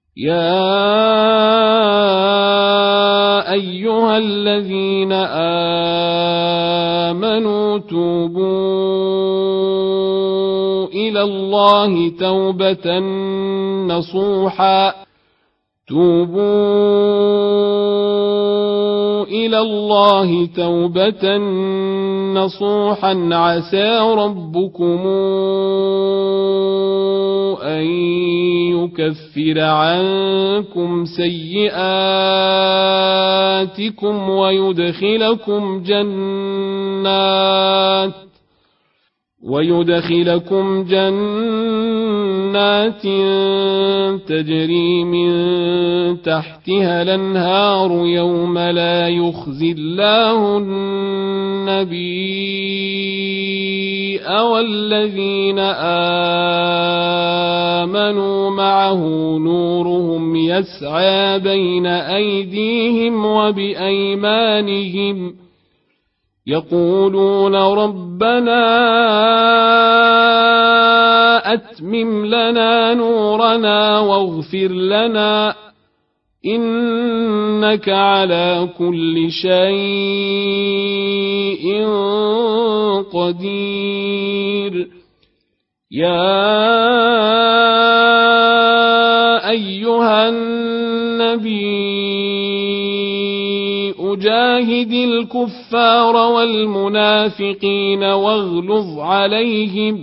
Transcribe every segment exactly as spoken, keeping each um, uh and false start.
يا أيها الذين آمنوا توبوا إلى الله توبة نصوحا توبوا إلى الله توبة نصوحا عسى ربكم أن يكفر عنكم سيئاتكم ويدخلكم جنات ويدخلكم جنات تجري من تحتها الأنهار يوم لا يخزي الله النبي والذين آمنوا معه نورهم يسعى بين أيديهم وبأيمانهم يقولون ربنا أتمم لنا نورنا واغفر لنا إنك على كل شيء قدير. يا أيها النبي أجاهد الكفار والمنافقين واغلظ عليهم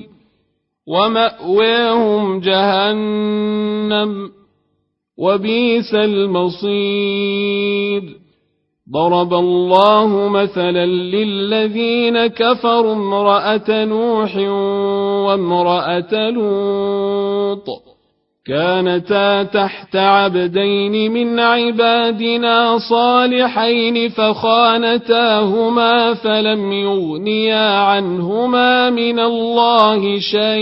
ومأواهم جهنم وبئس المصير. ضرب الله مثلا للذين كفروا امرأة نوح وامرأة لوط كانتا تحت عبدين من عبادنا صالحين فخانتاهما فلم يغنيا عنهما من الله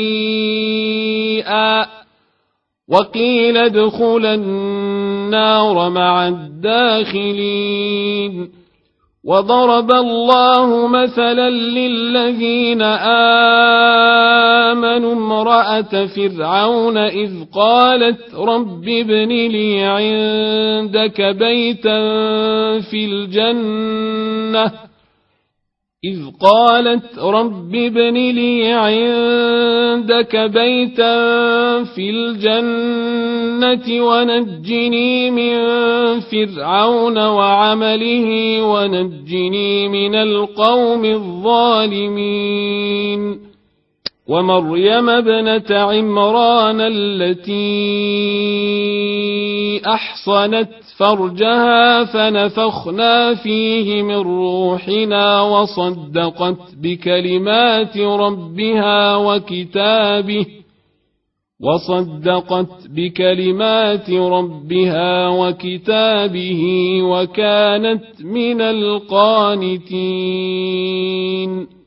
شيئا وقيل ادخلا النار مع الداخلين. وضرب الله مثلا للذين آمنوا امرأة فرعون إذ قالت رب ابن لي عندك بيتا في الجنة إذ قالت رب ابن لي عندك بيتا في الجنة ونجني من فرعون وعمله ونجني من القوم الظالمين. ومريم ابنة عمران التي أحصنت فرجها فنفخنا فيه من روحنا وصدقت بكلمات ربها وكتابه وصدقت بكلمات ربها وكتابه وكانت من القانتين.